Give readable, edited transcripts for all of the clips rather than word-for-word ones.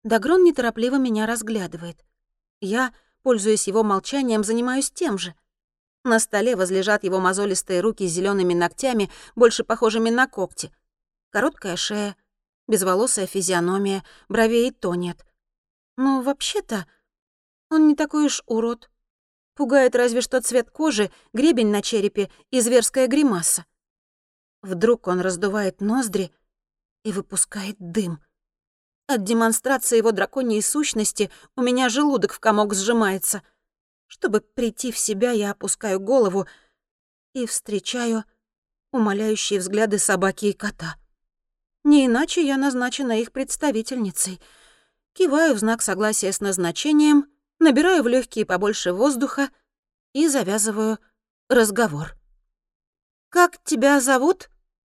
Дагрон неторопливо меня разглядывает. Я, пользуясь его молчанием, занимаюсь тем же. На столе возлежат его мозолистые руки с зелёными ногтями, больше похожими на когти. Короткая шея, безволосая физиономия, бровей и то нет. Но вообще-то он не такой уж урод. Пугает разве что цвет кожи, гребень на черепе и зверская гримаса. Вдруг он раздувает ноздри и выпускает дым. От демонстрации его драконьей сущности у меня желудок в комок сжимается. Чтобы прийти в себя, я опускаю голову и встречаю умоляющие взгляды собаки и кота. Не иначе я назначена их представительницей. Киваю в знак согласия с назначением, набираю в легкие побольше воздуха и завязываю разговор. «Как тебя зовут?»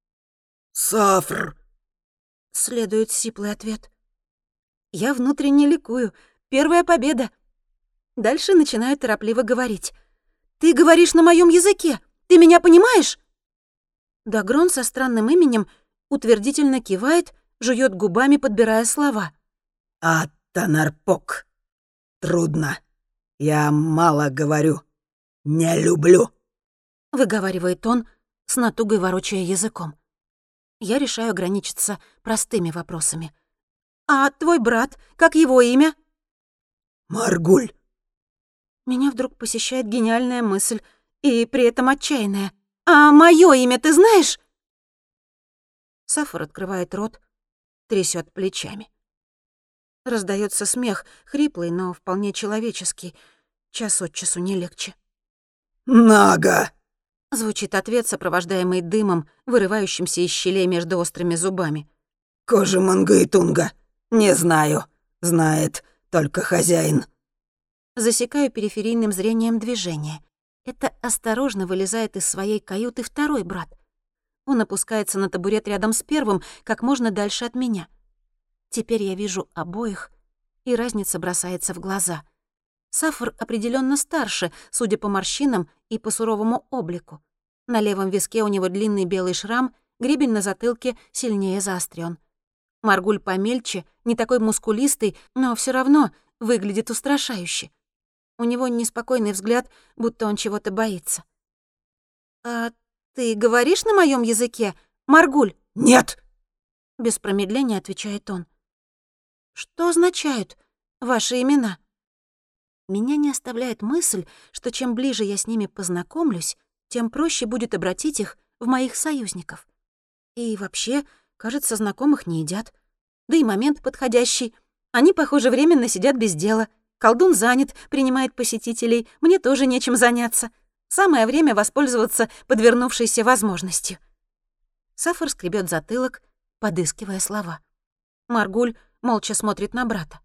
«Сафр!» — следует сиплый ответ. Я внутренне ликую. Первая победа. Дальше начинаю торопливо говорить. «Ты говоришь на моем языке! Ты меня понимаешь?» Дагрон со странным именем утвердительно кивает, жует губами, подбирая слова. «Атанарпок. Трудно. Я мало говорю. Не люблю», — выговаривает он, с натугой ворочая языком. Я решаю ограничиться простыми вопросами. «А твой брат, как его имя?» «Маргуль». Меня вдруг посещает гениальная мысль, и при этом отчаянная. «А моё имя ты знаешь?» Сафар открывает рот, трясёт плечами. Раздаётся смех, хриплый, но вполне человеческий. Час от часу не легче. «Нага!» — звучит ответ, сопровождаемый дымом, вырывающимся из щелей между острыми зубами. «Кожа Мангаитунга. Не знаю. Знает только хозяин». Засекаю периферийным зрением движение. Это осторожно вылезает из своей каюты второй брат. Он опускается на табурет рядом с первым, как можно дальше от меня. Теперь я вижу обоих, и разница бросается в глаза. Сафар определенно старше, судя по морщинам и по суровому облику. На левом виске у него длинный белый шрам, гребень на затылке сильнее заострён. Маргуль помельче, не такой мускулистый, но все равно выглядит устрашающе. У него неспокойный взгляд, будто он чего-то боится. «А ты говоришь на моем языке, Маргуль?» «Нет!» — без промедления отвечает он. «Что означают ваши имена?» Меня не оставляет мысль, что чем ближе я с ними познакомлюсь, тем проще будет обратить их в моих союзников. И вообще, кажется, знакомых не едят. Да и момент подходящий. Они, похоже, временно сидят без дела. Колдун занят, принимает посетителей, мне тоже нечем заняться. Самое время воспользоваться подвернувшейся возможностью. Сафар скребет затылок, подыскивая слова. Маргуль молча смотрит на брата.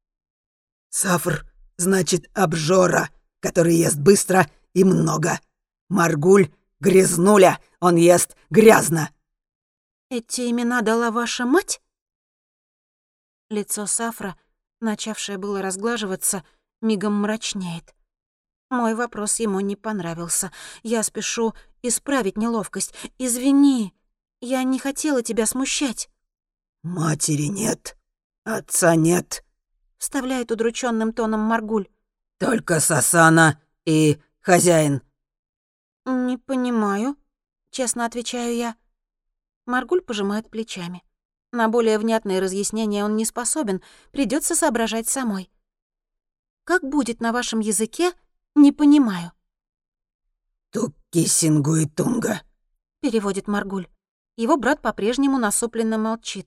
«Сафр значит обжора, который ест быстро и много. Маргуль — грязнуля, он ест грязно». «Эти имена дала ваша мать?» Лицо Сафра, начавшее было разглаживаться, мигом мрачнеет. Мой вопрос ему не понравился. Я спешу исправить неловкость. «Извини, я не хотела тебя смущать», — «Матери нет, отца нет», — вставляет удрученным тоном Маргуль. «только Сасана и хозяин». «Не понимаю», — честно отвечаю я. Маргуль пожимает плечами. На более внятные разъяснения он не способен, придется соображать самой. «Как будет на вашем языке, не понимаю», «Тукки-сингуитунга», — переводит Маргуль. Его брат по-прежнему насупленно молчит.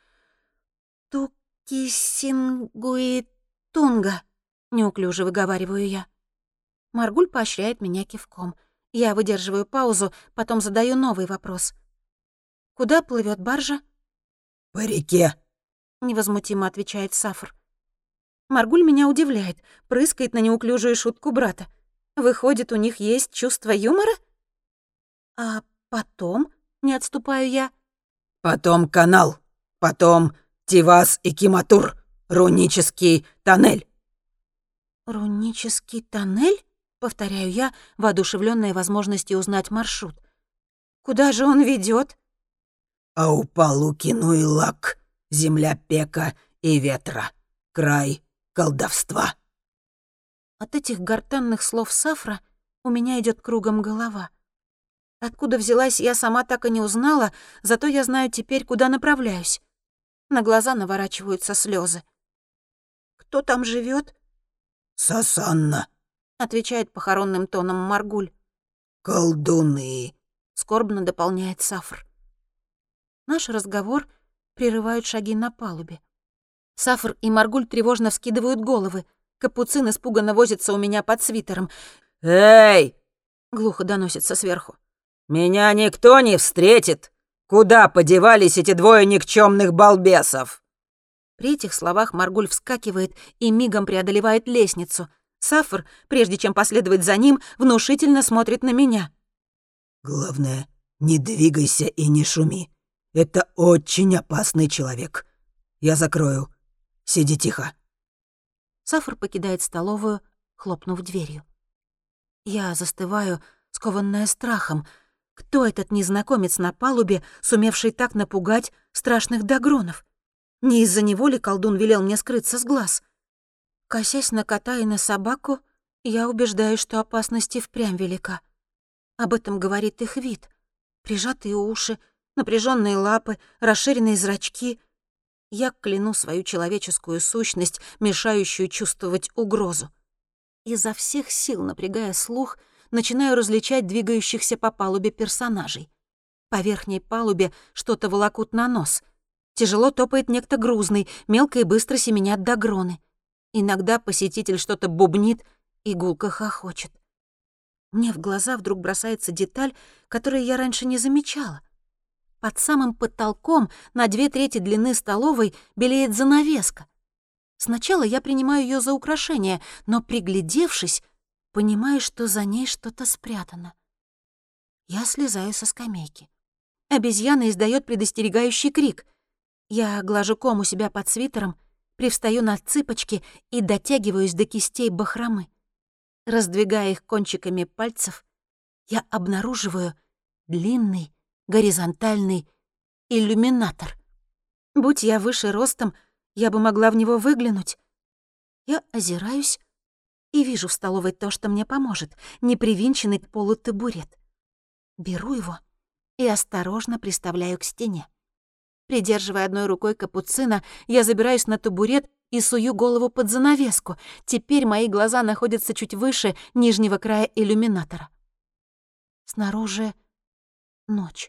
«Тукки-сингуитунга», — неуклюже выговариваю я. Маргуль поощряет меня кивком. Я выдерживаю паузу, потом задаю новый вопрос. «Куда плывет баржа?» «По реке». — невозмутимо отвечает Сафр. Маргуль меня удивляет, прыскает на неуклюжую шутку брата. Выходит, у них есть чувство юмора? А потом, не отступаю я, «Потом канал, потом Тивас и Киматур, рунический тоннель». «Рунический тоннель?» — повторяю я, воодушевлённая возможностью узнать маршрут. «Куда же он ведёт?» «Аупалу Кинуилак, земля пека и ветра. край колдовства». От этих гортанных слов Сафра у меня идет кругом голова. Откуда взялась, я сама так и не узнала, зато я знаю теперь, куда направляюсь. На глаза наворачиваются слезы. «Кто там живет? «Сасанна, отвечает похоронным тоном Маргуль. колдуны». Скорбно дополняет Сафр. Наш разговор прерывают шаги на палубе. Сафр и Маргуль тревожно вскидывают головы. Капуцин испуганно возится у меня под свитером. «Эй!» — глухо доносится сверху. «Меня никто не встретит! Куда подевались эти двое никчемных балбесов?» При этих словах Маргуль вскакивает и мигом преодолевает лестницу. Сафр, прежде чем последовать за ним, внушительно смотрит на меня. «Главное, не двигайся и не шуми. Это очень опасный человек. Я закрою. Сиди тихо». Сафр покидает столовую, хлопнув дверью. Я застываю, скованная страхом. Кто этот незнакомец на палубе, сумевший так напугать страшных догронов? Не из-за него ли колдун велел мне скрыться с глаз? Косясь на кота и на собаку, я убеждаюсь, что опасность и впрямь велика. Об этом говорит их вид. Прижатые уши, напряженные лапы, расширенные зрачки. Я кляну свою человеческую сущность, мешающую чувствовать угрозу. Изо всех сил, напрягая слух, начинаю различать двигающихся по палубе персонажей. По верхней палубе что-то волокут на нос. Тяжело топает некто грузный, мелко и быстро семенят догроны. Иногда посетитель что-то бубнит и гулко хохочет. Мне в глаза вдруг бросается деталь, которую я раньше не замечала. Под самым потолком на 2/3 длины столовой белеет занавеска. Сначала я принимаю ее за украшение, но, приглядевшись, понимаю, что за ней что-то спрятано. Я слезаю со скамейки. Обезьяна издает предостерегающий крик. Я глажу ком у себя под свитером, привстаю на цыпочки и дотягиваюсь до кистей бахромы. Раздвигая их кончиками пальцев, я обнаруживаю длинный горизонтальный иллюминатор. Будь я выше ростом, я бы могла в него выглянуть. Я озираюсь и вижу в столовой то, что мне поможет, непривинченный к полу табурет. Беру его и осторожно приставляю к стене. Придерживая одной рукой капуцина, я забираюсь на табурет и сую голову под занавеску. Теперь мои глаза находятся чуть выше нижнего края иллюминатора. Снаружи ночь.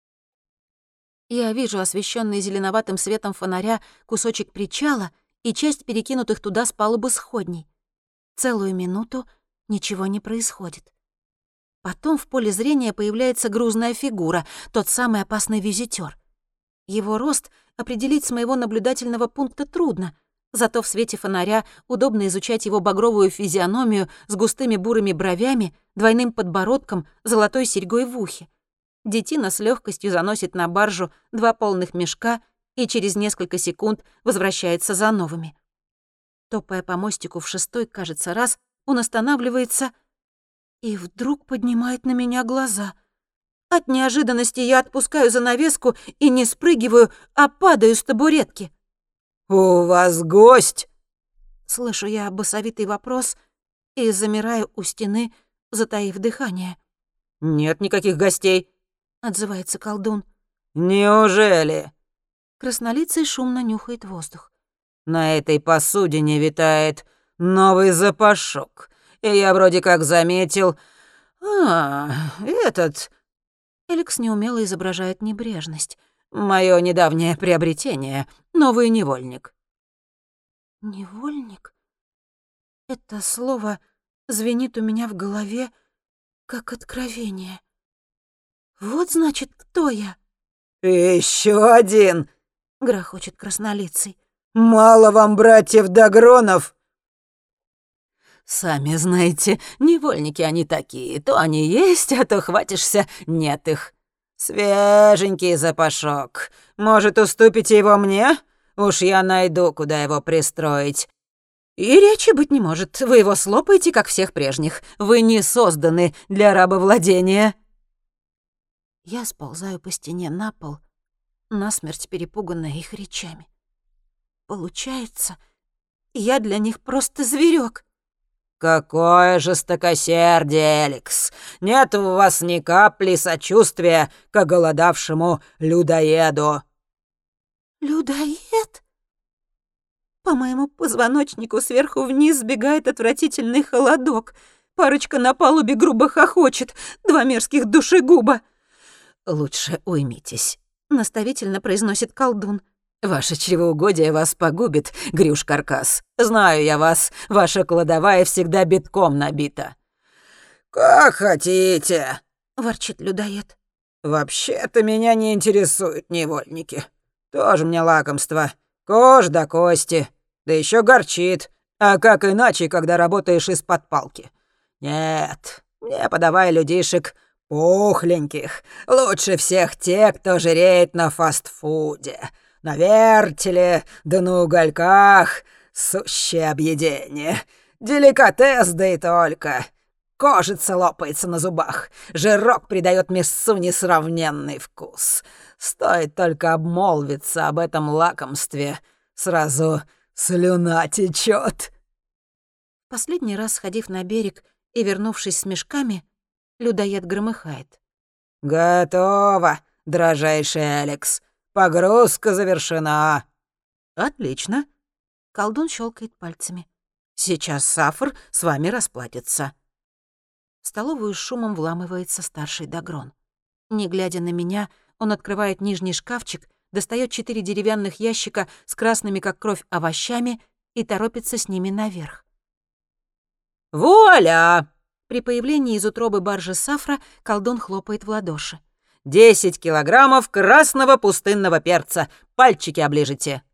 Я вижу освещенный зеленоватым светом фонаря кусочек причала и часть перекинутых туда с палубы сходней. Целую минуту ничего не происходит. Потом в поле зрения появляется грузная фигура, тот самый опасный визитёр. Его рост определить с моего наблюдательного пункта трудно, зато в свете фонаря удобно изучать его багровую физиономию с густыми бурыми бровями, двойным подбородком, золотой серьгой в ухе. Детина с легкостью заносит на баржу 2 полных мешка и через несколько секунд возвращается за новыми. Топая по мостику в 6-й, кажется, раз, он останавливается и вдруг поднимает на меня глаза. От неожиданности я отпускаю занавеску и не спрыгиваю, а падаю с табуретки. «У вас гость?» Слышу я басовитый вопрос и замираю у стены, затаив дыхание. «Нет никаких гостей», — отзывается колдун. «Неужели?» Краснолицый шумно нюхает воздух. «На этой посудине витает новый запашок. И я вроде как заметил... этот...» Эликс неумело изображает небрежность. «Моё недавнее приобретение. Новый невольник». «Невольник?» Это слово звенит у меня в голове, как откровение. Вот, значит, кто я. «Ещё один!» — грохочет краснолицый. «Мало вам братьев Дагронов!» «Сами знаете, невольники они такие. То они есть, а то хватишься, нет их». «Свеженький запашок. Может, уступите его мне? Уж я найду, куда его пристроить». «И речи быть не может. Вы его слопаете, как всех прежних. Вы не созданы для рабовладения». Я сползаю по стене на пол, насмерть перепуганная их речами. Получается, Я для них просто зверек. «Какое жестокосердие, Эликс! Нет у вас ни капли сочувствия к оголодавшему людоеду!» Людоед? По моему позвоночнику сверху вниз сбегает отвратительный холодок. Парочка на палубе грубо хохочет, 2 мерзких душегуба. «Лучше уймитесь», — наставительно произносит колдун. «Ваше чревоугодие вас погубит, Грюш Каркас. Знаю я вас, ваша кладовая всегда битком набита». «Как хотите», — ворчит людоед. «Вообще-то меня не интересуют невольники. Тоже мне лакомство. Кожа до кости. Да еще горчит. А как иначе, когда работаешь из-под палки? Нет, мне подавай людишек пухленьких. Лучше всех те, кто жиреет на фастфуде. На вертеле, да на угольках. Сущее объедение. Деликатес, да и только. Кожица лопается на зубах. Жирок придает мясу несравненный вкус. Стоит только обмолвиться об этом лакомстве, сразу слюна течет. Последний раз, сходив на берег и вернувшись с мешками, людоед громыхает. «Готово, дрожайший Алекс. Погрузка завершена». «Отлично». Колдун щелкает пальцами. «Сейчас Сафр с вами расплатится». В столовую с шумом вламывается старший Дагрон. Не глядя на меня, он открывает нижний шкафчик, достает 4 деревянных ящика с красными, как кровь, овощами и торопится с ними наверх. «Вуаля!» При появлении из утробы баржи Сафра колдун хлопает в ладоши. 10 килограммов красного пустынного перца. Пальчики оближите».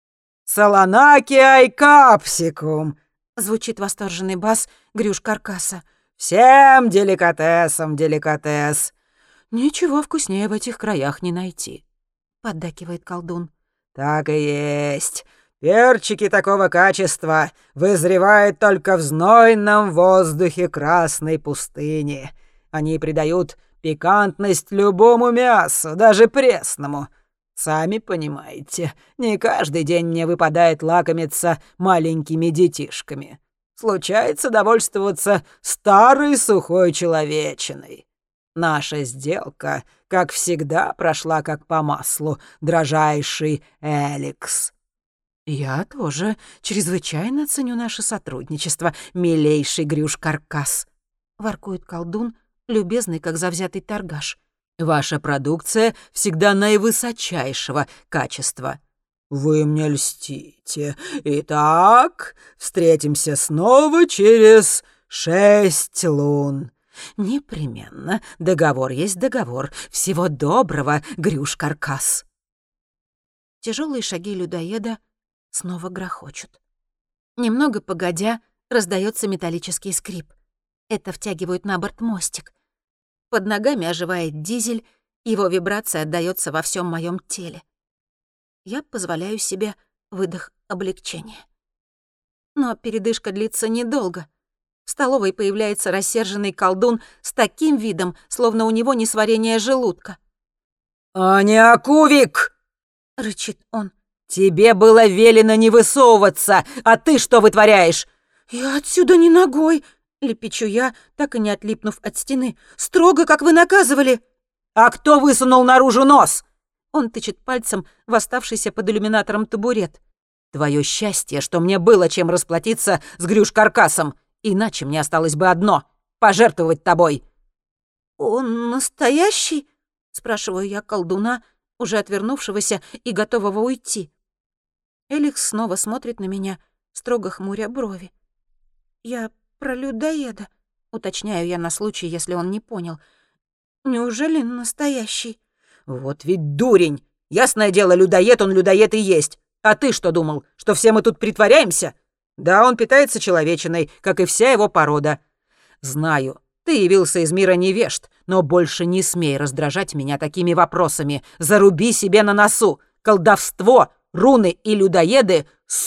«Солонаки капсикум», — звучит восторженный бас Грюш Каркаса. «Всем деликатесом деликатес». «Ничего вкуснее в этих краях не найти», — поддакивает колдун. «Так и есть. Перчики такого качества вызревают только в знойном воздухе Красной пустыни. Они придают пикантность любому мясу, даже пресному. Сами понимаете, не каждый день мне выпадает лакомиться маленькими детишками. Случается довольствоваться старой сухой человечиной. Наша сделка, как всегда, прошла как по маслу, дрожайший Эликс». «Я тоже чрезвычайно ценю наше сотрудничество, милейший Грюш Каркас», — воркует колдун, любезный, как завзятый торгаш. «Ваша продукция всегда наивысочайшего качества». «Вы мне льстите. Итак, встретимся снова через 6 лун». «Непременно. Договор есть договор. Всего доброго, Грюш Каркас». Тяжелые шаги людоеда снова грохочут. Немного погодя, раздается металлический скрип. Это втягивают на борт мостик. Под ногами оживает дизель, его вибрация отдаётся во всем моем теле. Я позволяю себе выдох облегчения. Но передышка длится недолго. В столовой появляется рассерженный колдун с таким видом, словно у него несварение желудка. «Аниакувик!» — рычит он. «Тебе было велено не высовываться, а ты что вытворяешь?» «Я отсюда не ногой!» — лепечу я, так и не отлипнув от стены. «Строго, как вы наказывали!» «А кто высунул наружу нос?» Он тычет пальцем в оставшийся под иллюминатором табурет. «Твое счастье, что мне было чем расплатиться с Грюш Каркасом, иначе мне осталось бы одно — пожертвовать тобой». «Он настоящий?» — спрашиваю я колдуна, уже отвернувшегося и готового уйти. Эликс снова смотрит на меня, строго хмуря брови. «Я про людоеда», — уточняю я на случай, если он не понял. «Неужели настоящий?» «Вот ведь дурень! Ясное дело, людоед он людоед и есть. А ты что думал, что все мы тут притворяемся? Да, он питается человечиной, как и вся его порода. Знаю, ты явился из мира невежд, но больше не смей раздражать меня такими вопросами. Заруби себе на носу. Колдовство, руны и людоеды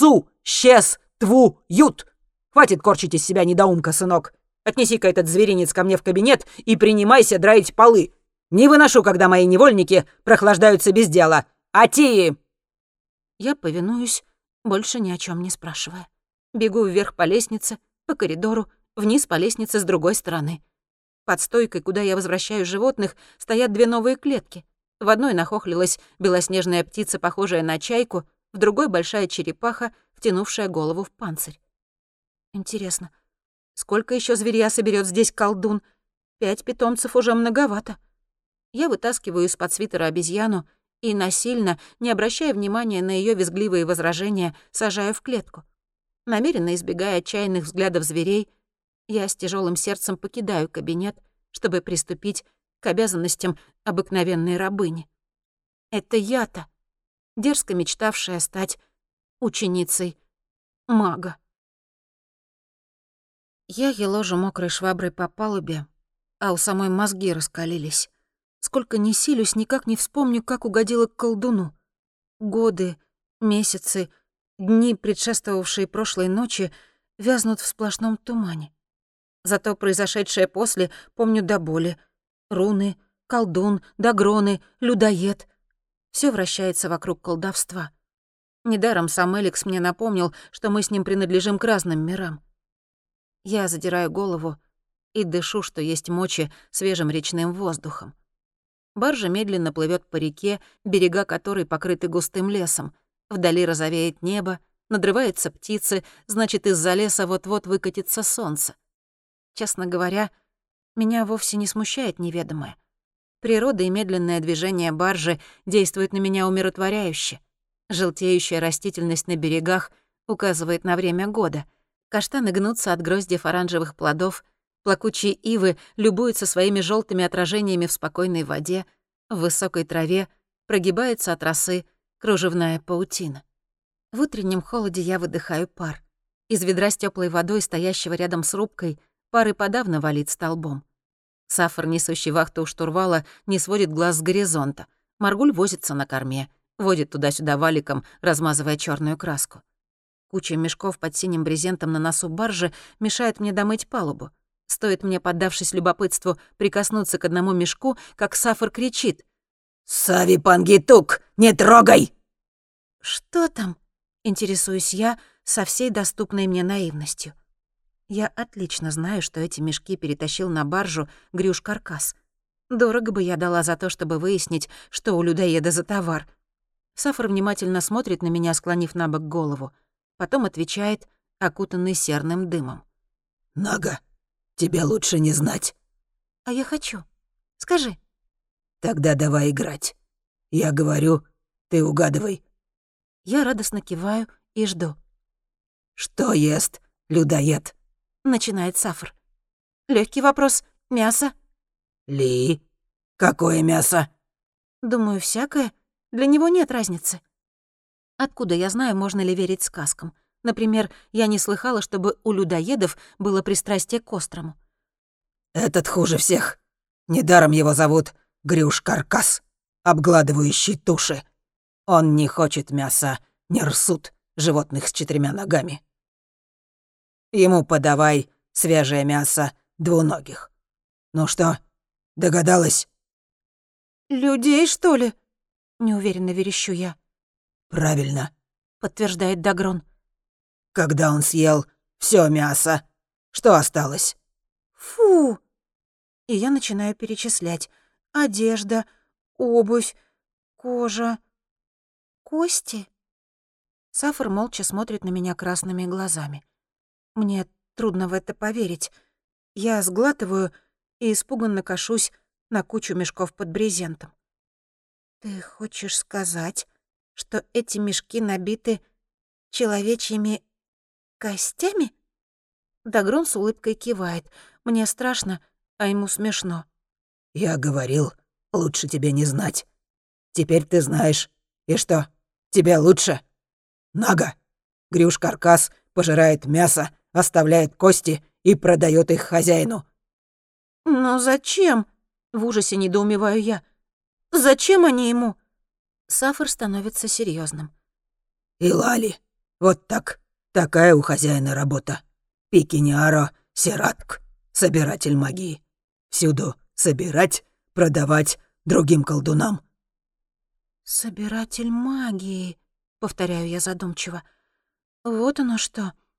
существуют. Хватит корчить из себя недоумка, сынок. Отнеси-ка этот зверинец ко мне в кабинет и принимайся драить полы. Не выношу, когда мои невольники прохлаждаются без дела. Атии!» Я повинуюсь, больше ни о чем не спрашивая. Бегу вверх по лестнице, по коридору, вниз по лестнице с другой стороны. Под стойкой, куда я возвращаю животных, стоят 2 новые клетки. В одной нахохлилась белоснежная птица, похожая на чайку, в другой — большая черепаха, втянувшая голову в панцирь. Интересно, сколько еще зверя соберет здесь колдун? 5 питомцев уже многовато. Я вытаскиваю из-под свитера обезьяну и насильно, не обращая внимания на ее визгливые возражения, сажаю в клетку. Намеренно избегая отчаянных взглядов зверей, я с тяжелым сердцем покидаю кабинет, чтобы приступить к обязанностям обыкновенной рабыни. Это я-то, дерзко мечтавшая стать ученицей мага. Я еложу мокрой шваброй по палубе, а у самой мозги раскалились. Сколько ни силюсь, никак не вспомню, как угодила к колдуну. Годы, месяцы, дни, предшествовавшие прошлой ночи, вязнут в сплошном тумане. Зато произошедшее после помню до боли. Руны, колдун, дагроны, людоед. Всё вращается вокруг колдовства. Недаром сам Эликс мне напомнил, что мы с ним принадлежим к разным мирам. Я задираю голову и дышу, что есть мочи, свежим речным воздухом. Баржа медленно плывет по реке, берега которой покрыты густым лесом. Вдали розовеет небо, надрываются птицы, значит, из-за леса вот-вот выкатится солнце. Честно говоря, меня вовсе не смущает неведомое. Природа и медленное движение баржи действуют на меня умиротворяюще. Желтеющая растительность на берегах указывает на время года. Каштаны гнутся от гроздьев оранжевых плодов, плакучие ивы любуются своими желтыми отражениями в спокойной воде, в высокой траве прогибается от росы кружевная паутина. В утреннем холоде я выдыхаю пар. Из ведра с теплой водой, стоящего рядом с рубкой, пар и подавно валит столбом. Сафар, несущий вахту у штурвала, не сводит глаз с горизонта. Маргуль возится на корме, водит туда-сюда валиком, размазывая черную краску. Куча мешков под синим брезентом на носу баржи мешает мне домыть палубу. Стоит мне, поддавшись любопытству, прикоснуться к одному мешку, как Сафар кричит: «Сави Пангитук, не трогай!» «Что там?» — интересуюсь я со всей доступной мне наивностью. Я отлично знаю, что эти мешки перетащил на баржу Грюш Каркас. Дорого бы я дала за то, чтобы выяснить, что у людоеда за товар. Сафар внимательно смотрит на меня, склонив на бок голову. Потом отвечает, окутанный серным дымом. «Нага, тебе лучше не знать». «А я хочу. Скажи». «Тогда давай играть. Я говорю, ты угадывай». Я радостно киваю и жду. «Что ест людоед?» — начинает Сафар. Легкий вопрос. Мясо? «Ли? Какое мясо?» Думаю, всякое. Для него нет разницы. Откуда я знаю, можно ли верить сказкам? Например, я не слыхала, чтобы у людоедов было пристрастие к острому. «Этот хуже всех. Недаром его зовут Грюш Каркас, обгладывающий туши. Он не хочет мяса, не рсут, животных с 4 ногами. Ему подавай свежее мясо двуногих. Ну что, догадалась?» «Людей, что ли?» — неуверенно верещу я. «Правильно», — подтверждает Дагрон. «Когда он съел все мясо, что осталось?» «Фу!» И я начинаю перечислять. Одежда, обувь, кожа, кости. Сафар молча смотрит на меня красными глазами. Мне трудно в это поверить. Я сглатываю и испуганно кашусь на кучу мешков под брезентом. «Ты хочешь сказать, что эти мешки набиты человечьими костями?» Дагрон с улыбкой кивает. Мне страшно, а ему смешно. «Я говорил, лучше тебе не знать. Теперь ты знаешь. И что, тебе лучше? Нага. Грюш Каркас пожирает мясо, оставляет кости и продает их хозяину». «Но зачем?» — в ужасе недоумеваю я. «Зачем они ему?» Сафар становится серьезным. «И Лали, вот так. Такая у хозяина работа. Пикиниаро Сиратк, собиратель магии. Всюду собирать, продавать другим колдунам». «Собиратель магии», — повторяю я задумчиво. «Вот оно что.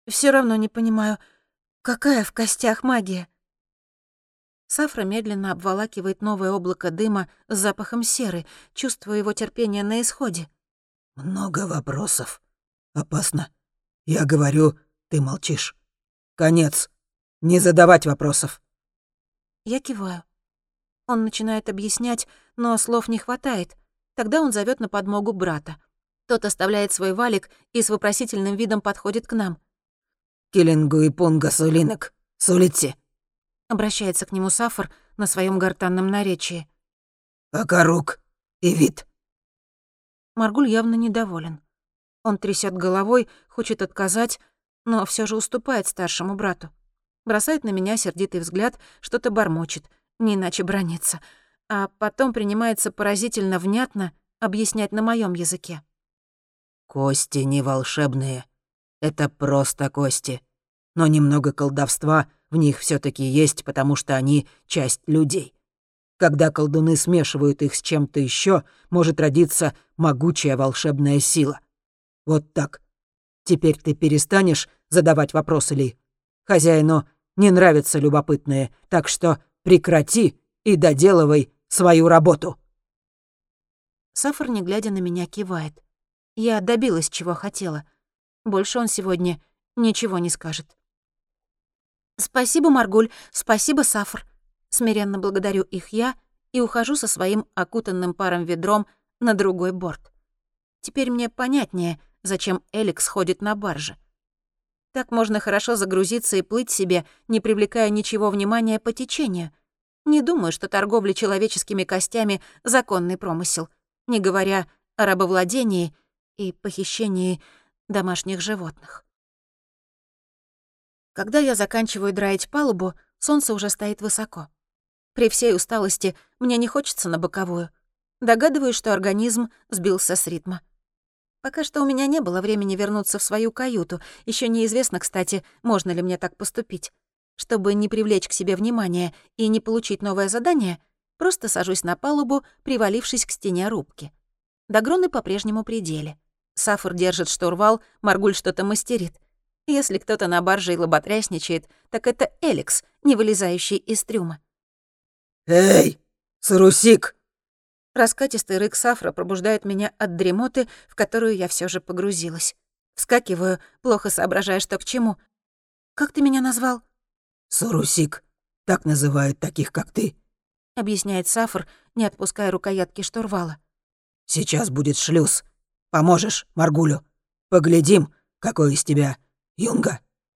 Все равно не понимаю, какая в костях магия?» Сафра медленно обволакивает новое облако дыма с запахом серы, чувствуя его терпение на исходе. «Много вопросов. Опасно. Я говорю, ты молчишь. Конец. Не задавать вопросов». Я киваю. Он начинает объяснять, но слов не хватает. Тогда он зовет на подмогу брата. Тот оставляет свой валик и с вопросительным видом подходит к нам. «Килингу и пунга сулинок. Сулити. Обращается к нему Сафар на своем гортанном наречии. Акарук и вид». Маргуль явно недоволен. Он трясет головой, хочет отказать, но все же уступает старшему брату. Бросает на меня сердитый взгляд, что-то бормочет, не иначе бранится. А потом принимается поразительно внятно объяснять на моем языке. «Кости не волшебные. Это просто кости. Но немного колдовства в них все таки есть, потому что они часть людей. Когда колдуны смешивают их с чем-то еще, может родиться могучая волшебная сила. Вот так. Теперь ты перестанешь задавать вопросы, Ли? Хозяину не нравятся любопытные, так что прекрати и доделывай свою работу». Сафар, не глядя на меня, кивает. Я добилась, чего хотела. Больше он сегодня ничего не скажет. «Спасибо, Маргуль, спасибо, Сафар». Смиренно благодарю их я и ухожу со своим окутанным паром ведром на другой борт. Теперь мне понятнее, зачем Эликс ходит на барже. Так можно хорошо загрузиться и плыть себе, не привлекая ничего внимания по течению. Не думаю, что торговля человеческими костями — законный промысел, не говоря о рабовладении и похищении домашних животных. Когда я заканчиваю драить палубу, солнце уже стоит высоко. При всей усталости мне не хочется на боковую. Догадываюсь, что организм сбился с ритма. Пока что у меня не было времени вернуться в свою каюту. Еще неизвестно, кстати, можно ли мне так поступить. Чтобы не привлечь к себе внимание и не получить новое задание, просто сажусь на палубу, привалившись к стене рубки. Дагроны по-прежнему при деле. Сафар держит штурвал, Маргуль что-то мастерит. Если кто-то на барже и лоботрясничает, так это Эликс, не вылезающий из трюма. «Эй, Сарусик!» Раскатистый рык Сафра пробуждает меня от дремоты, в которую я все же погрузилась. Вскакиваю, плохо соображая, что к чему. «Как ты меня назвал?» «Сарусик. Так называют таких, как ты», — объясняет Сафр, не отпуская рукоятки штурвала. «Сейчас будет шлюз. Поможешь Маргулю? Поглядим, какой из тебя юнга».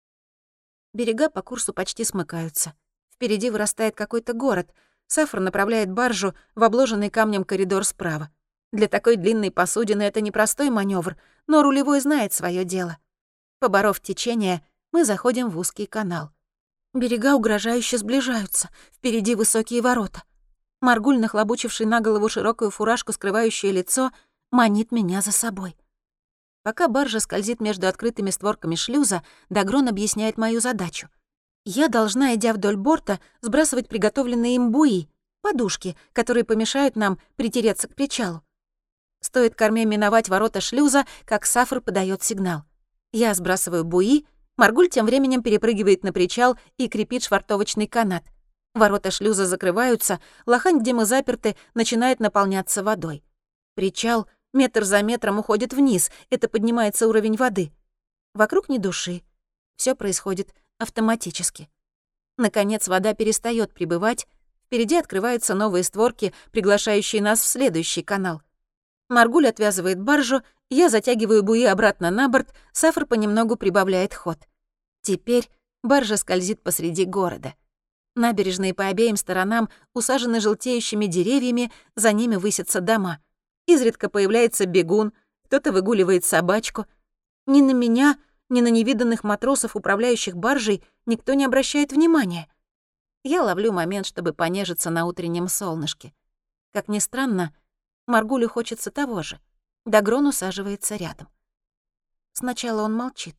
Берега по курсу почти смыкаются. Впереди вырастает какой-то город. Сафр направляет баржу в обложенный камнем коридор справа. Для такой длинной посудины это непростой маневр, но рулевой знает свое дело. Поборов течение, мы заходим в узкий канал. Берега угрожающе сближаются. Впереди высокие ворота. Маргуль, нахлобучивший на голову широкую фуражку, скрывающее лицо, манит меня за собой. Пока баржа скользит между открытыми створками шлюза, Дагрон объясняет мою задачу. Я должна, идя вдоль борта, сбрасывать приготовленные им буи, подушки, которые помешают нам притереться к причалу. Стоит корме миновать ворота шлюза, как Сафр подает сигнал. Я сбрасываю буи, Маргуль тем временем перепрыгивает на причал и крепит швартовочный канат. Ворота шлюза закрываются, лохань, где мы заперты, начинает наполняться водой. Причал метр за метром уходит вниз, это поднимается уровень воды. Вокруг ни души. Всё происходит автоматически. Наконец вода перестаёт прибывать, впереди открываются новые створки, приглашающие нас в следующий канал. Маргуль отвязывает баржу, я затягиваю буи обратно на борт, Сафр понемногу прибавляет ход. Теперь баржа скользит посреди города. Набережные по обеим сторонам усажены желтеющими деревьями, за ними высятся дома. Изредка появляется бегун, кто-то выгуливает собачку. Ни на меня, ни на невиданных матросов, управляющих баржей, никто не обращает внимания. Я ловлю момент, чтобы понежиться на утреннем солнышке. Как ни странно, Маргулю хочется того же. Дагрон усаживается рядом. Сначала он молчит.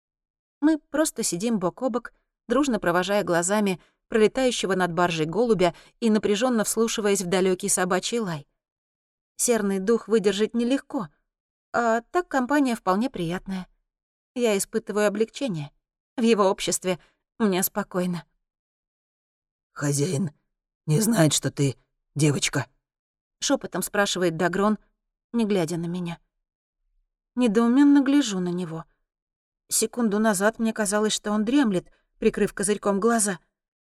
Мы просто сидим бок о бок, дружно провожая глазами пролетающего над баржей голубя и напряженно вслушиваясь в далекий собачий лай. Серный дух выдержать нелегко, а так компания вполне приятная. Я испытываю облегчение. В его обществе мне спокойно. «Хозяин не знает, что ты девочка?» — шепотом спрашивает Дагрон, не глядя на меня. Недоуменно гляжу на него. Секунду назад мне казалось, что он дремлет, прикрыв козырьком глаза.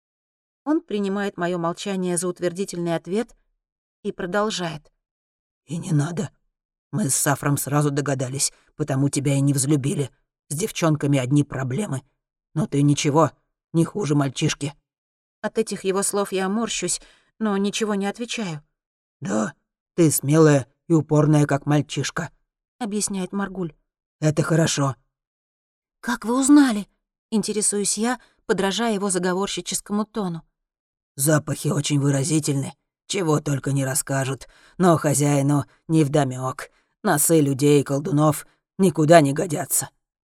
Он принимает моё молчание за утвердительный ответ и продолжает. «И не надо. Мы с Сафром сразу догадались, потому тебя и не взлюбили. С девчонками одни проблемы. Но ты ничего, не хуже мальчишки». От этих его слов я морщусь, но ничего не отвечаю. «Да, ты смелая и упорная, как мальчишка», — объясняет Маргуль. «Это хорошо». «Как вы узнали?» — интересуюсь я, подражая его заговорщическому тону. «Запахи очень выразительны, чего только не расскажут, но хозяину невдомёк. Носы людей и колдунов никуда не годятся».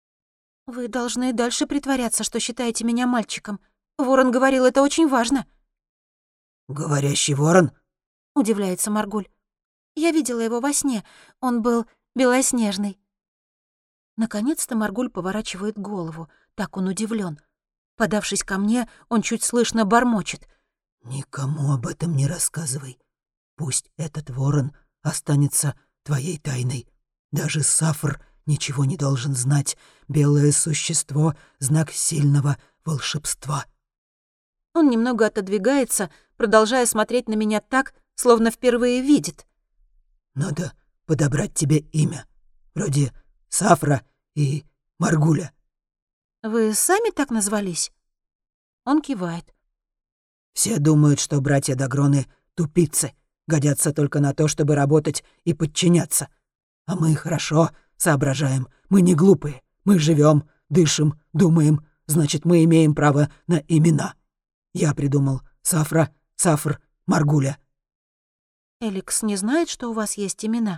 «Вы должны и дальше притворяться, что считаете меня мальчиком. Ворон говорил, это очень важно». «Говорящий ворон?» — удивляется Маргуль. «Я видела его во сне. Он был белоснежный». Наконец-то Маргуль поворачивает голову. Так он удивлен. Подавшись ко мне, он чуть слышно бормочет. «Никому об этом не рассказывай. Пусть этот ворон останется твоей тайной. Даже Сафр ничего не должен знать. Белое существо — знак сильного волшебства». Он немного отодвигается, продолжая смотреть на меня так, словно впервые видит. «Надо подобрать тебе имя. Вроде Сафра и Маргуля». «Вы сами так назвались?» Он кивает. «Все думают, что братья Дагроны — тупицы, годятся только на то, чтобы работать и подчиняться. А мы хорошо соображаем, мы не глупые, мы живем, дышим, думаем, значит, мы имеем право на имена. Я придумал Сафра, Сафр, Маргуля». «Эликс не знает, что у вас есть имена?»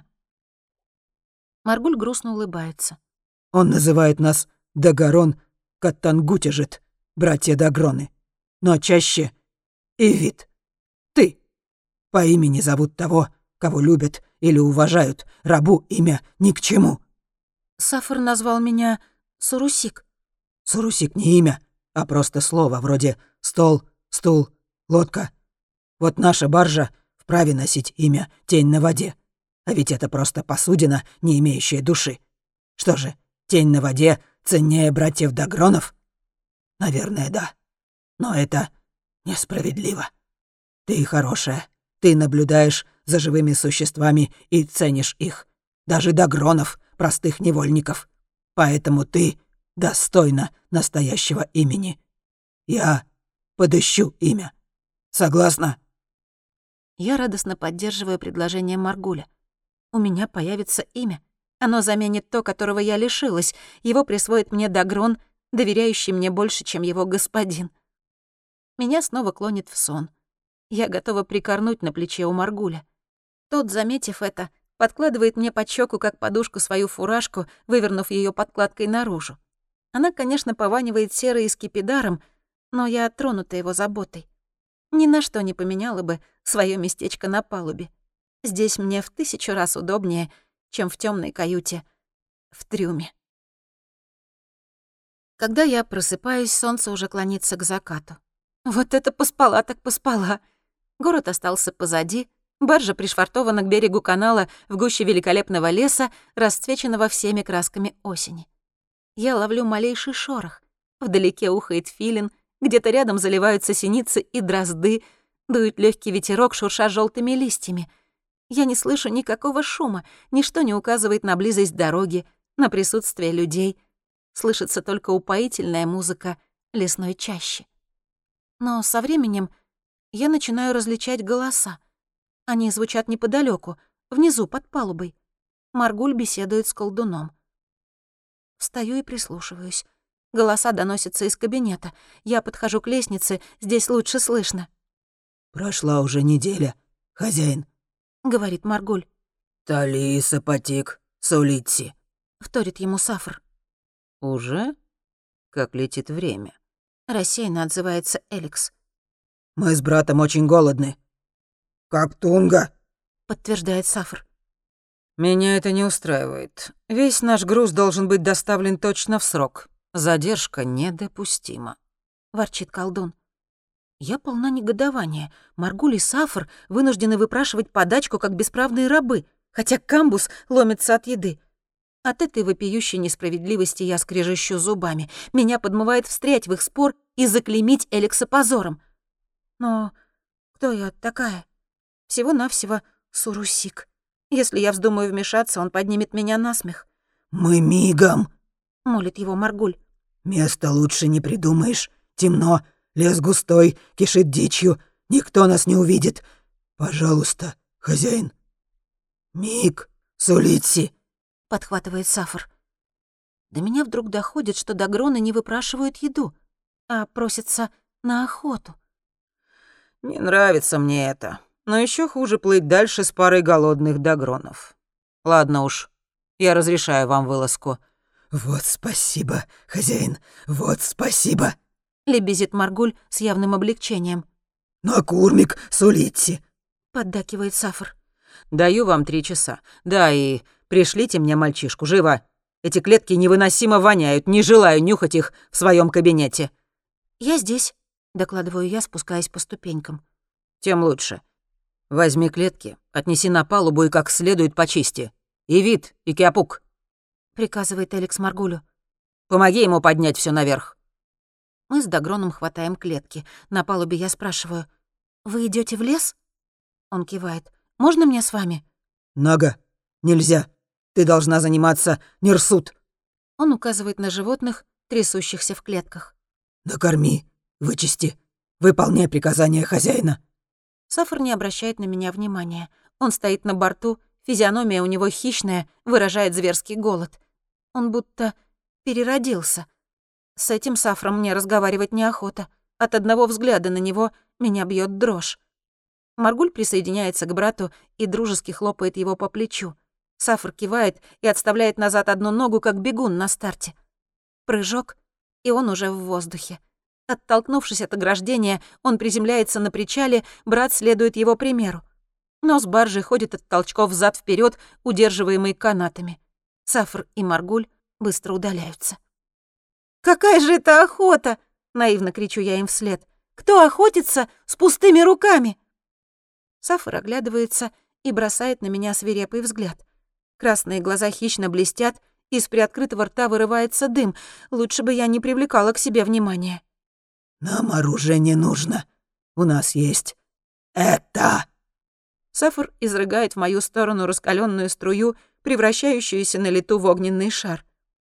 Маргуль грустно улыбается. «Он называет нас Дагарон Каттангутежит, братья Дагроны, но чаще Ивит. Ты. По имени зовут того, кого любят или уважают, рабу имя ни к чему». Сафр назвал меня Сурусик. Сурусик не имя, а просто слово, вроде стол, стул, лодка. Вот наша баржа вправе носить имя «Тень на воде». А ведь это просто посудина, не имеющая души. Что же, «Тень на воде» ценнее братьев Дагронов? Наверное, да. Но это несправедливо. Ты хорошая. Ты наблюдаешь за живыми существами и ценишь их. Даже Дагронов, простых невольников. Поэтому ты достойна настоящего имени. Я подыщу имя. Согласна?» Я радостно поддерживаю предложение Маргуля. У меня появится имя. Оно заменит то, которого я лишилась. Его присвоит мне Дагрон, доверяющий мне больше, чем его господин. Меня снова клонит в сон. Я готова прикорнуть на плече у Маргуля. Тот, заметив это, подкладывает мне под щеку как подушку свою фуражку, вывернув ее подкладкой наружу. Она, конечно, пованивает серой и скипидаром, но я тронута его заботой. Ни на что не поменяла бы свое местечко на палубе. Здесь мне в 1000 раз удобнее, чем в темной каюте в трюме. Когда я просыпаюсь, солнце уже клонится к закату. Вот это поспала так поспала. Город остался позади, баржа пришвартована к берегу канала в гуще великолепного леса, расцвеченного всеми красками осени. Я ловлю малейший шорох. Вдалеке ухает филин, где-то рядом заливаются синицы и дрозды, дует легкий ветерок, шурша желтыми листьями. Я не слышу никакого шума, ничто не указывает на близость дороги, на присутствие людей. Слышится только упоительная музыка лесной чащи. Но со временем я начинаю различать голоса. Они звучат неподалеку, внизу, под палубой. Маргуль беседует с колдуном. Встаю и прислушиваюсь. Голоса доносятся из кабинета. Я подхожу к лестнице, здесь лучше слышно. «Прошла уже неделя, хозяин», — говорит Маргуль. «Талиса потик, Сулитси», — вторит ему Сафр. «Уже? Как летит время?» — рассеянно отзывается Эликс. «Мы с братом очень голодны». «Как Тунга», — подтверждает Сафр. «Меня это не устраивает. Весь наш груз должен быть доставлен точно в срок. Задержка недопустима», — ворчит колдун. Я полна негодования. Маргуль и Сафр вынуждены выпрашивать подачку, как бесправные рабы, хотя камбус ломится от еды. От этой вопиющей несправедливости я скрежещу зубами. Меня подмывает встрять в их спор и заклеймить Эликса позором. Но кто я такая? Всего-навсего Сурусик. Если я вздумаю вмешаться, он поднимет меня на смех. «Мы мигом», — молит его Маргуль. «Места лучше не придумаешь. Темно, лес густой, кишит дичью. Никто нас не увидит. Пожалуйста, хозяин». «Миг, Сулитси», — подхватывает Сафр. До меня вдруг доходит, что дагроны не выпрашивают еду, а просятся на охоту. «Не нравится мне это. Но еще хуже плыть дальше с парой голодных дагронов. Ладно уж, я разрешаю вам вылазку». «Вот спасибо, хозяин, вот спасибо», — лебезит Маргуль с явным облегчением. «Накурмик, Сулитси», — поддакивает Сафр. «Даю вам 3 часа. Да, и пришлите мне мальчишку, живо. Эти клетки невыносимо воняют, не желаю нюхать их в своем кабинете». «Я здесь», — докладываю я, спускаясь по ступенькам. «Тем лучше. Возьми клетки, отнеси на палубу и как следует почисти. И вид, и киапук», — приказывает Эликс Маргулю. «Помоги ему поднять все наверх». Мы с Дагроном хватаем клетки. На палубе я спрашиваю: «Вы идете в лес?» Он кивает. «Можно мне с вами?» «Нага, нельзя. Ты должна заниматься Нирсут. Он указывает на животных, трясущихся в клетках. Накорми, вычисти, выполняй приказания хозяина». Сафр не обращает на меня внимания. Он стоит на борту, физиономия у него хищная, выражает зверский голод. Он будто переродился. С этим Сафром мне разговаривать неохота. От одного взгляда на него меня бьет дрожь. Маргуль присоединяется к брату и дружески хлопает его по плечу. Сафр кивает и отставляет назад одну ногу, как бегун на старте. Прыжок, и он уже в воздухе. Оттолкнувшись от ограждения, он приземляется на причале, брат следует его примеру. Нос баржи ходит от толчков взад вперед, удерживаемый канатами. Сафр и Маргуль быстро удаляются. «Какая же это охота!» — наивно кричу я им вслед. «Кто охотится с пустыми руками?» Сафр оглядывается и бросает на меня свирепый взгляд. Красные глаза хищно блестят, из приоткрытого рта вырывается дым. Лучше бы я не привлекала к себе внимания. «Нам оружие не нужно. У нас есть это». Сафр изрыгает в мою сторону раскаленную струю, превращающуюся на лету в огненный шар.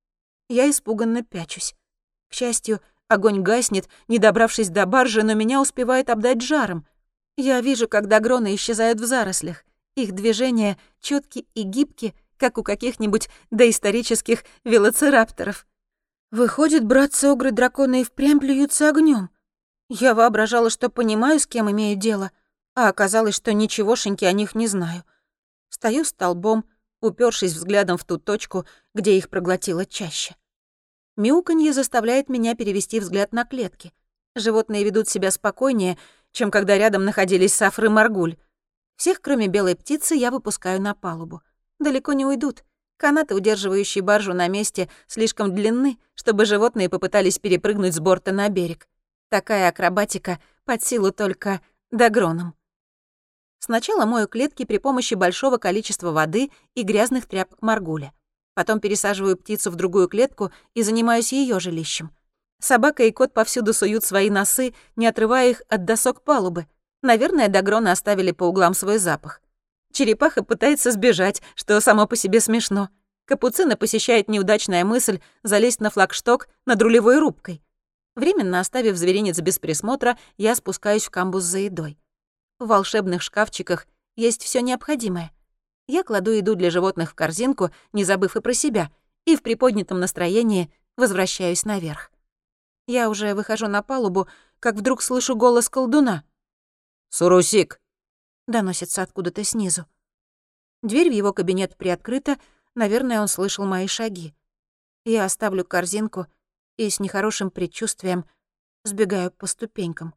Я испуганно пячусь. К счастью, огонь гаснет, не добравшись до баржи, но меня успевает обдать жаром. Я вижу, как дагроны исчезают в зарослях. Их движения чётки и гибки, как у каких-нибудь доисторических велоцирапторов. Выходит, братцы-огры дракона и впрямь плюются огнём. Я воображала, что понимаю, с кем имею дело, а оказалось, что ничегошеньки о них не знаю. Стою столбом, упёршись взглядом в ту точку, где их проглотила чаща. Мяуканье заставляет меня перевести взгляд на клетки. Животные ведут себя спокойнее, чем когда рядом находились Сафр и Маргуль. Всех, кроме белой птицы, я выпускаю на палубу. Далеко не уйдут. Канаты, удерживающие баржу на месте, слишком длинны, чтобы животные попытались перепрыгнуть с борта на берег. Такая акробатика под силу только дагронам. Сначала мою клетки при помощи большого количества воды и грязных тряпок Маргуля. Потом пересаживаю птицу в другую клетку и занимаюсь ее жилищем. Собака и кот повсюду суют свои носы, не отрывая их от досок палубы. Наверное, дагроны оставили по углам свой запах. Черепаха пытается сбежать, что само по себе смешно. Капуцина посещает неудачная мысль залезть на флагшток над рулевой рубкой. Временно оставив зверинец без присмотра, я спускаюсь в камбуз за едой. В волшебных шкафчиках есть все необходимое. Я кладу еду для животных в корзинку, не забыв и про себя, и в приподнятом настроении возвращаюсь наверх. Я уже выхожу на палубу, как вдруг слышу голос колдуна. «Сурусик!» — доносится откуда-то снизу. Дверь в его кабинет приоткрыта, наверное, он слышал мои шаги. Я оставлю корзинку и с нехорошим предчувствием сбегаю по ступенькам.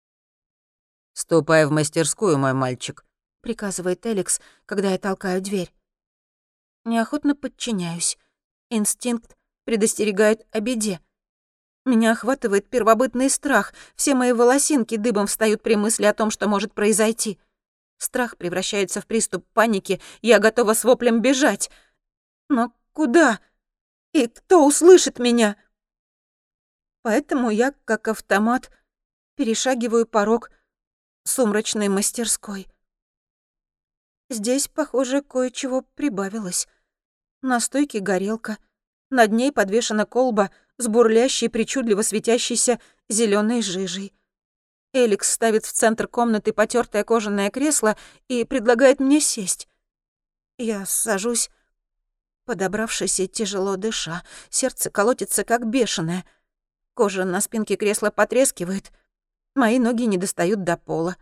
«Ступай в мастерскую, мой мальчик», — приказывает Эликс, когда я толкаю дверь. Неохотно подчиняюсь. Инстинкт предостерегает о беде. Меня охватывает первобытный страх. Все мои волосинки дыбом встают при мысли о том, что может произойти. Страх превращается в приступ паники, я готова с воплем бежать. Но куда? И кто услышит меня? Поэтому я, как автомат, перешагиваю порог сумрачной мастерской. Здесь, похоже, кое-чего прибавилось. На стойке горелка. Над ней подвешена колба с бурлящей, причудливо светящейся зеленой жижей. Эликс ставит в центр комнаты потертое кожаное кресло и предлагает мне сесть. Я сажусь, подобравшись и тяжело дыша. Сердце колотится, как бешеное. Кожа на спинке кресла потрескивает. Мои ноги не достают до пола.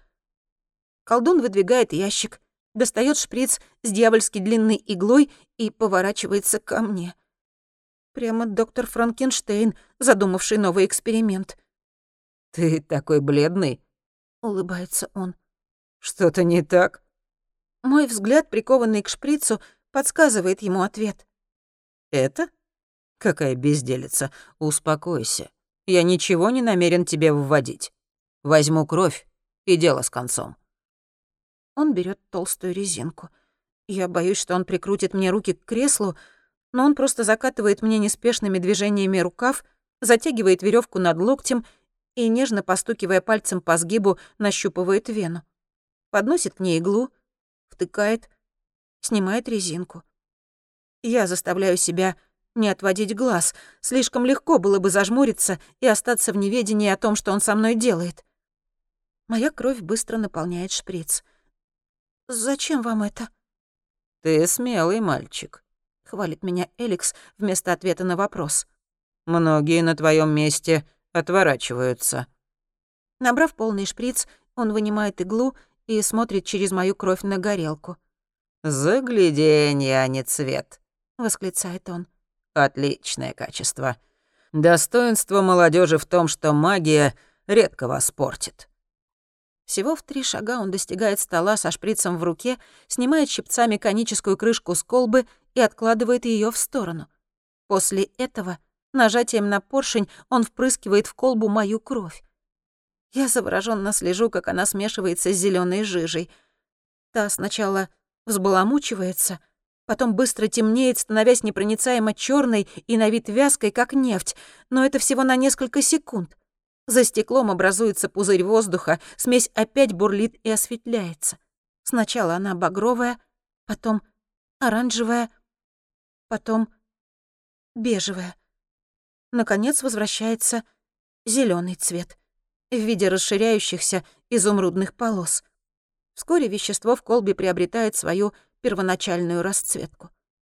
Колдун выдвигает ящик, достает шприц с дьявольски длинной иглой и поворачивается ко мне. Прямо доктор Франкенштейн, задумавший новый эксперимент. «Ты такой бледный», — улыбается он. «Что-то не так?» Мой взгляд, прикованный к шприцу, подсказывает ему ответ. «Это? Какая безделица. Успокойся. Я ничего не намерен тебе вводить. Возьму кровь, и дело с концом». Он берет толстую резинку. Я боюсь, что он прикрутит мне руки к креслу, но он просто закатывает мне неспешными движениями рукав, затягивает веревку над локтем и, нежно постукивая пальцем по сгибу, нащупывает вену. Подносит к ней иглу, втыкает, снимает резинку. Я заставляю себя не отводить глаз. Слишком легко было бы зажмуриться и остаться в неведении о том, что он со мной делает. Моя кровь быстро наполняет шприц. «Зачем вам это?» «Ты смелый мальчик», — хвалит меня Эликс вместо ответа на вопрос. «Многие на твоем месте отворачиваются». Набрав полный шприц, он вынимает иглу и смотрит через мою кровь на горелку. «Загляденье, а не цвет», — восклицает он. «Отличное качество. Достоинство молодежи в том, что магия редко вас портит». Всего в 3 шага он достигает стола со шприцем в руке, снимает щипцами коническую крышку с колбы и откладывает ее в сторону. После этого нажатием на поршень он впрыскивает в колбу мою кровь. Я заворожённо слежу, как она смешивается с зеленой жижей. Та сначала взбаламучивается, потом быстро темнеет, становясь непроницаемо черной и на вид вязкой, как нефть, но это всего на несколько секунд. За стеклом образуется пузырь воздуха, смесь опять бурлит и осветляется. Сначала она багровая, потом оранжевая, потом бежевая. Наконец возвращается зеленый цвет в виде расширяющихся изумрудных полос. Вскоре вещество в колбе приобретает свою первоначальную расцветку.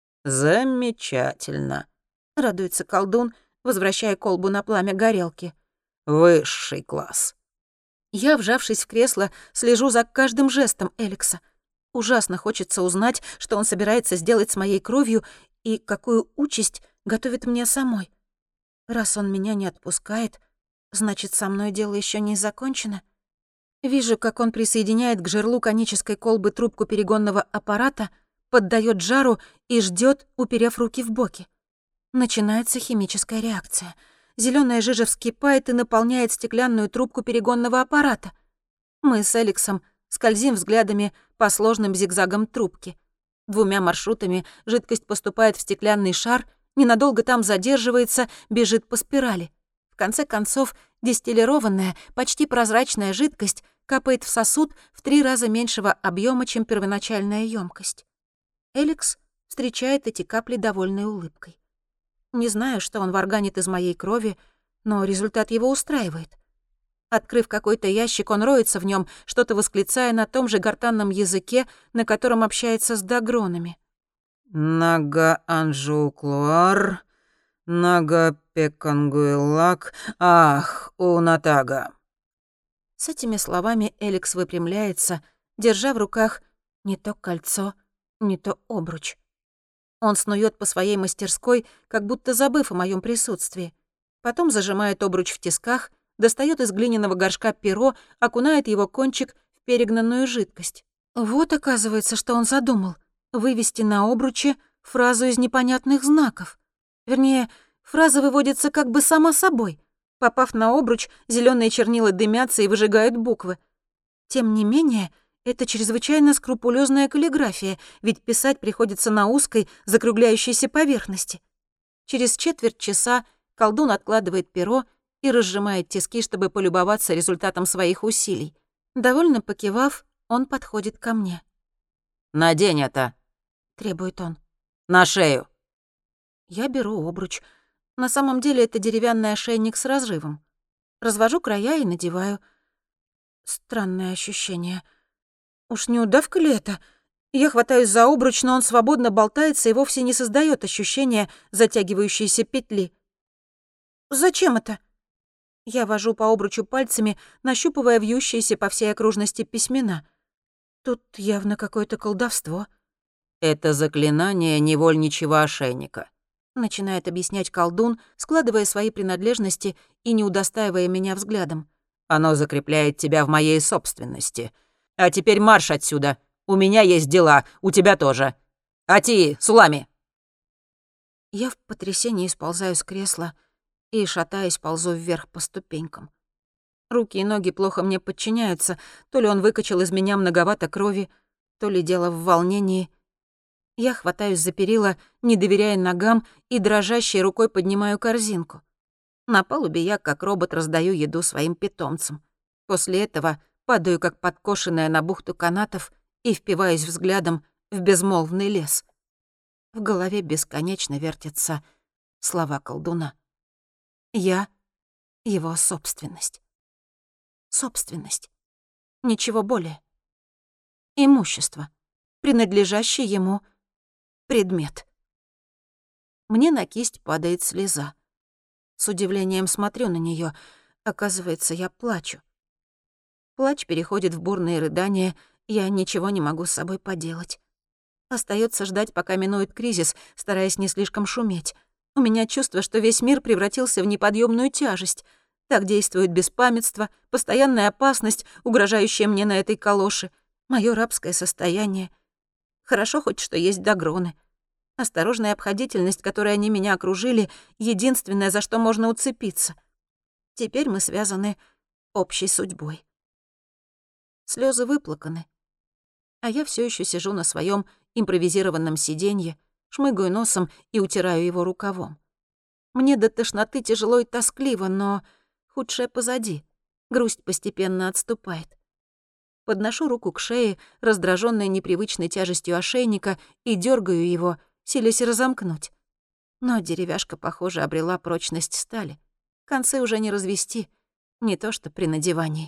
«Замечательно», — радуется колдун, возвращая колбу на пламя горелки. «Высший класс». Я, вжавшись в кресло, слежу за каждым жестом Эликса. Ужасно хочется узнать, что он собирается сделать с моей кровью и какую участь готовит мне самой. Раз он меня не отпускает, значит, со мной дело еще не закончено. Вижу, как он присоединяет к жерлу конической колбы трубку перегонного аппарата, поддаёт жару и ждёт, уперев руки в боки. Начинается химическая реакция. Зелёная жижа вскипает и наполняет стеклянную трубку перегонного аппарата. Мы с Эликсом скользим взглядами по сложным зигзагам трубки. 2 маршрутами жидкость поступает в стеклянный шар, ненадолго там задерживается, бежит по спирали. В конце концов, дистиллированная, почти прозрачная жидкость капает в сосуд в 3 раза меньшего объёма, чем первоначальная ёмкость. Эликс встречает эти капли довольной улыбкой. Не знаю, что он варганит из моей крови, но результат его устраивает. Открыв какой-то ящик, он роется в нём, что-то восклицая на том же гортанном языке, на котором общается с дагронами. «Нага анжуклуар, нага пекангуэлак, ах, унатага». С этими словами Эликс выпрямляется, держа в руках не то кольцо, не то обруч. Он снует по своей мастерской, как будто забыв о моем присутствии. Потом зажимает обруч в тисках, достает из глиняного горшка перо, окунает его кончик в перегнанную жидкость. Вот, оказывается, что он задумал — вывести на обруче фразу из непонятных знаков. Вернее, фраза выводится как бы сама собой. Попав на обруч, зеленые чернила дымятся и выжигают буквы. Тем не менее, это чрезвычайно скрупулезная каллиграфия, ведь писать приходится на узкой, закругляющейся поверхности. Через четверть часа колдун откладывает перо и разжимает тиски, чтобы полюбоваться результатом своих усилий. Довольно покивав, он подходит ко мне. «Надень это», — требует он. «на шею». Я беру обруч. На самом деле это деревянный ошейник с разрывом. Развожу края и надеваю. Странное ощущение. Уж не удавка ли это? Я хватаюсь за обруч, но он свободно болтается и вовсе не создает ощущения затягивающейся петли. «Зачем это?» Я вожу по обручу пальцами, нащупывая вьющиеся по всей окружности письмена. Тут явно какое-то колдовство. «Это заклинание невольничьего ошейника», — начинает объяснять колдун, складывая свои принадлежности и не удостаивая меня взглядом. «Оно закрепляет тебя в моей собственности. А теперь марш отсюда. У меня есть дела, у тебя тоже. Ати, Сулами!» Я в потрясении сползаю с кресла и, шатаясь, ползу вверх по ступенькам. Руки и ноги плохо мне подчиняются, то ли он выкачал из меня многовато крови, то ли дело в волнении. Я хватаюсь за перила, не доверяя ногам, и дрожащей рукой поднимаю корзинку. На палубе я, как робот, раздаю еду своим питомцам. После этого падаю, как подкошенная, на бухту канатов и впиваюсь взглядом в безмолвный лес. В голове бесконечно вертятся слова колдуна. Я — его собственность. Собственность. Ничего более. Имущество. Принадлежащий ему предмет. Мне на кисть падает слеза. С удивлением смотрю на неё. Оказывается, я плачу. Плач переходит в бурные рыдания, я ничего не могу с собой поделать. Остаётся ждать, пока минует кризис, стараясь не слишком шуметь. У меня чувство, что весь мир превратился в неподъёмную тяжесть. Так действует беспамятство, постоянная опасность, угрожающая мне на этой калоше, моё рабское состояние. Хорошо хоть, что есть догроны. Осторожная обходительность, которой они меня окружили, единственное, за что можно уцепиться. Теперь мы связаны общей судьбой. Слёзы выплаканы, а я всё ещё сижу на своём импровизированном сиденье, шмыгаю носом и утираю его рукавом. Мне до тошноты тяжело и тоскливо, но худшее позади. Грусть постепенно отступает. Подношу руку к шее, раздражённая непривычной тяжестью ошейника, и дёргаю его, силясь разомкнуть. Но деревяшка, похоже, обрела прочность стали. Концы уже не развести, не то что при надевании.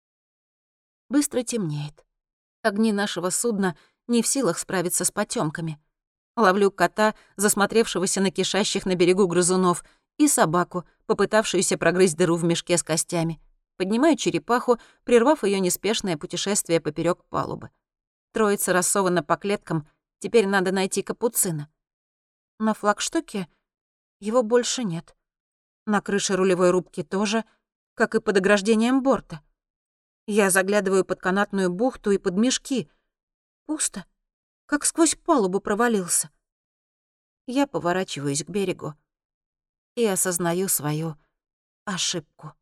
Быстро темнеет. Огни нашего судна не в силах справиться с потёмками. Ловлю кота, засмотревшегося на кишащих на берегу грызунов, и собаку, попытавшуюся прогрызть дыру в мешке с костями. Поднимаю черепаху, прервав её неспешное путешествие поперёк палубы. Троица рассована по клеткам, теперь надо найти капуцина. На флагштоке его больше нет. На крыше рулевой рубки тоже, как и под ограждением борта. Я заглядываю под канатную бухту и под мешки. Пусто, как сквозь палубу провалился. Я поворачиваюсь к берегу и осознаю свою ошибку.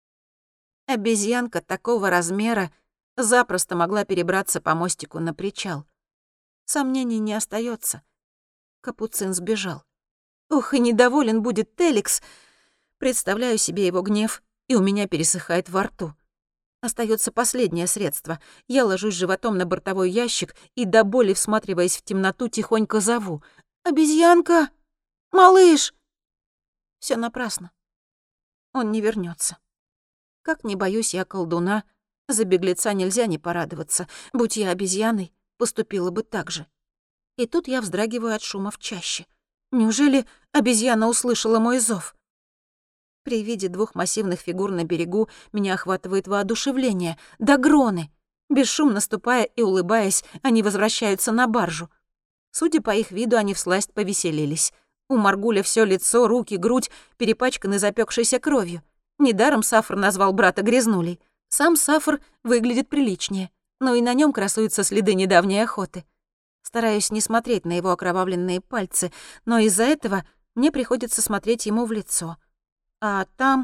Обезьянка такого размера запросто могла перебраться по мостику на причал. Сомнений не остается. Капуцин сбежал. Ох, и недоволен будет Теликс. Представляю себе его гнев, и у меня пересыхает во рту. Остается последнее средство. Я ложусь животом на бортовой ящик и, до боли всматриваясь в темноту, тихонько зову: «Обезьянка! Малыш!» Всё напрасно. Он не вернётся. Как не боюсь я колдуна, за беглеца нельзя не порадоваться. Будь я обезьяной, поступила бы так же. И тут я вздрагиваю от шума в чаще. Неужели обезьяна услышала мой зов? При виде двух массивных фигур на берегу меня охватывает воодушевление. Догроны! Бесшумно ступая и улыбаясь, они возвращаются на баржу. Судя по их виду, они всласть повеселились. У Маргуля всё лицо, руки, грудь перепачканы запёкшейся кровью. Недаром Сафр назвал брата грязнулей. Сам Сафр выглядит приличнее, но и на нём красуются следы недавней охоты. Стараюсь не смотреть на его окровавленные пальцы, но из-за этого мне приходится смотреть ему в лицо. А там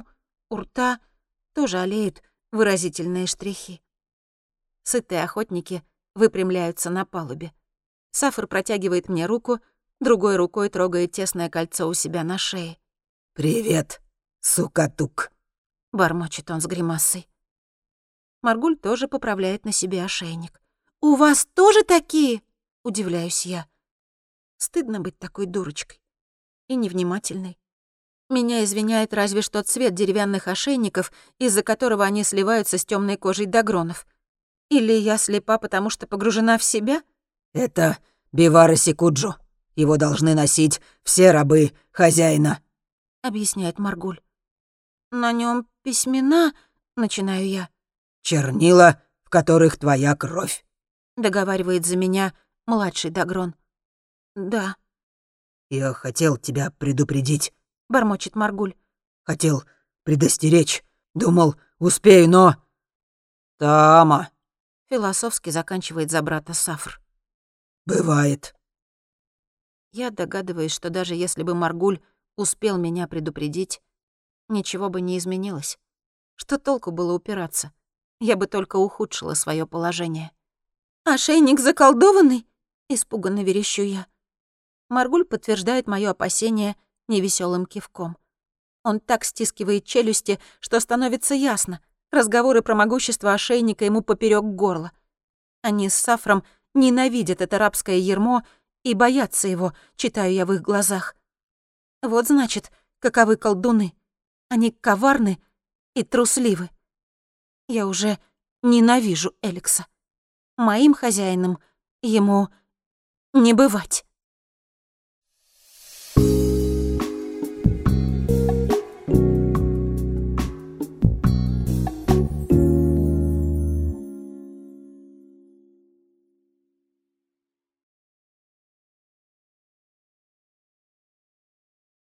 У рта тоже олеют выразительные штрихи. Сытые охотники выпрямляются на палубе. Сафр протягивает мне руку, другой рукой трогает тесное кольцо у себя на шее. «Привет, сукатук», — бормочет он с гримасой. Маргуль тоже поправляет на себе ошейник. «У вас тоже такие?» — удивляюсь я. Стыдно быть такой дурочкой и невнимательной. Меня извиняет разве что цвет деревянных ошейников, из-за которого они сливаются с темной кожей дагронов. Или я слепа, потому что погружена в себя? «Это Бивара Сикуджу. Его должны носить все рабы хозяина», — объясняет Маргуль. «На нем письмена», — начинаю я. «Чернила, в которых твоя кровь», — договаривает за меня младший дагрон. «Да», «Я хотел тебя предупредить», — бормочет Маргуль. «хотел предостеречь. Думал, успею, но...» «Тама», — философски заканчивает за брата Сафр. «Бывает». Я догадываюсь, что даже если бы Маргуль успел меня предупредить, ничего бы не изменилось. Что толку было упираться? Я бы только ухудшила свое положение. «Ошейник заколдованный?» — испуганно верещу я. Маргуль подтверждает моё опасение невесёлым кивком. Он так стискивает челюсти, что становится ясно. Разговоры про могущество ошейника ему поперёк горла. Они с Сафром ненавидят это рабское ярмо и боятся его, читаю я в их глазах. Вот значит, каковы колдуны. Они коварны и трусливы. Я уже ненавижу Эликса. Моим хозяином ему не бывать.